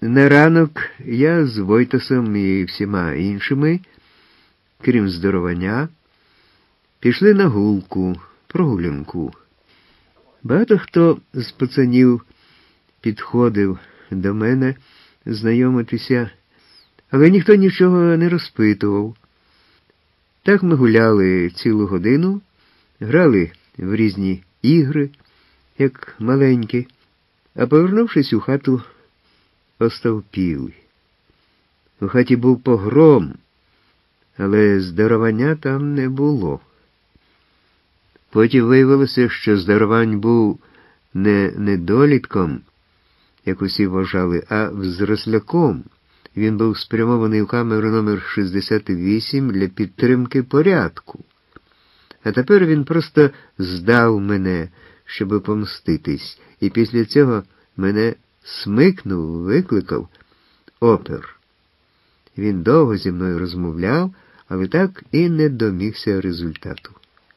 На ранок я з Войтасом і всіма іншими, крім Здорованя, пішли на прогулянку. Багато хто з пацанів підходив до мене знайомитися, але ніхто нічого не розпитував. Так ми гуляли цілу годину, грали в різні ігри, як маленькі, а повернувшись у хату, остовпіли. У хаті був погром, але Здоровання там не було. Потім виявилося, що Здоровань був не недолітком, як усі вважали, а взросляком. Він був спрямований у камеру номер 68 для підтримки порядку. А тепер він просто здав мене, щоб помститись, і після цього мене смикнув, викликав опер. Він довго зі мною розмовляв, але так і не домігся результату.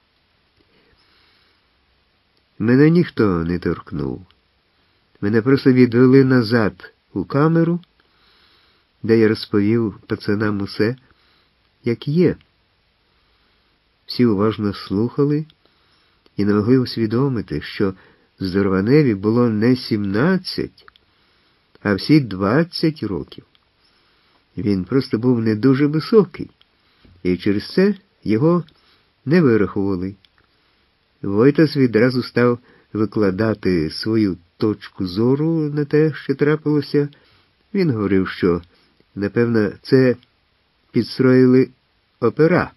Мене ніхто не торкнув. Мене просто відвели назад у камеру, де я розповів пацанам усе, як є. Всі уважно слухали і не могли усвідомити, що Здорованеві було не 17, а всі 20 років. Він просто був не дуже високий, і через це його не вирахували. Войтас відразу став викладати свою точку зору на те, що трапилося. Він говорив, що, напевно, це підстроїли опера.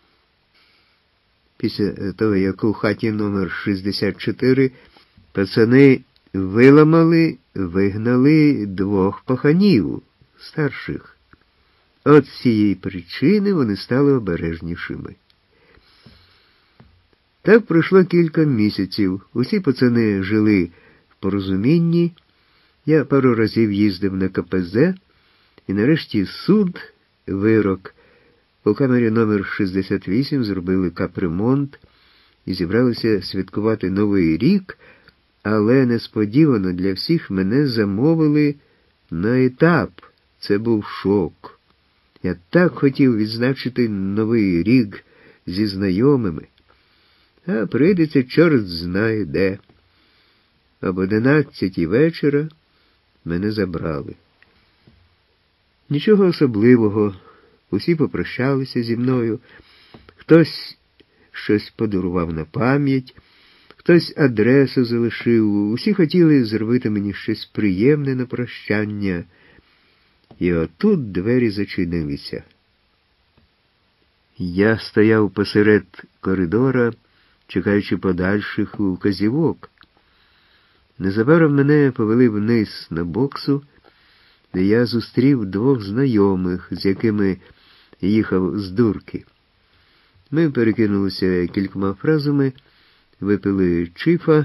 Після того, як у хаті номер 64 пацани вигнали 2 паханів, старших. От з цієї причини вони стали обережнішими. Так пройшло кілька місяців. Усі пацани жили в порозумінні. Я пару разів їздив на КПЗ, і нарешті суд, вирок. У камері номер 68 зробили капремонт і зібралися святкувати Новий рік, але несподівано для всіх мене замовили на етап. Це був шок. Я так хотів відзначити Новий рік зі знайомими, а прийдеться чорт знає де. Об 11 вечора мене забрали. Нічого особливого. Усі попрощалися зі мною. Хтось щось подарував на пам'ять, хтось адресу залишив. Усі хотіли зробити мені щось приємне на прощання. І отут двері зачинилися. Я стояв посеред коридора, чекаючи подальших указівок. Незабаром мене повели вниз на боксу, де я зустрів 2 знайомих, з якими їхав з дурки. Ми перекинулися кількома фразами, випили чифа,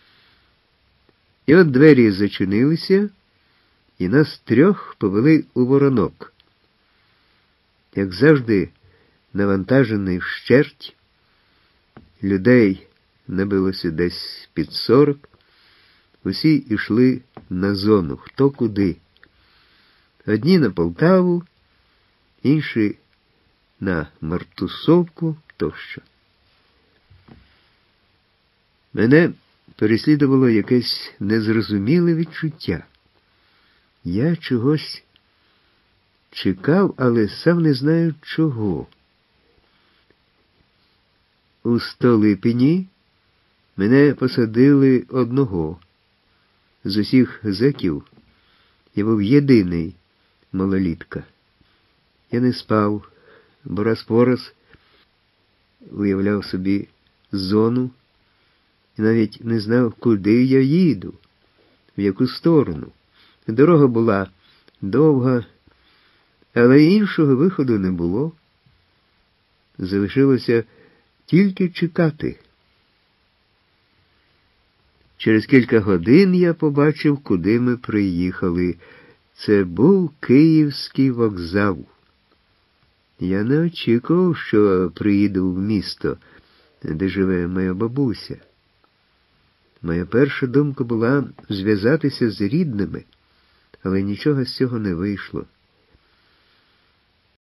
і от двері зачинилися, і нас 3 повели у Воронок. Як завжди, навантажений вщерть, людей набилося десь під 40, усі йшли на зону, хто куди. Одні на Полтаву, інші на Мартусовку тощо. Мене переслідувало якесь незрозуміле відчуття. Я чогось чекав, але сам не знаю чого. У Столипіні мене посадили одного. З усіх зеків я був єдиний малолітка. Я не спав, бо раз по раз уявляв собі зону і навіть не знав, куди я їду, в яку сторону. Дорога була довга, але іншого виходу не було. Залишилося тільки чекати. Через кілька годин я побачив, куди ми приїхали. Це був Київський вокзал. Я не очікував, що приїду в місто, де живе моя бабуся. Моя перша думка була зв'язатися з рідними, Але нічого з цього не вийшло.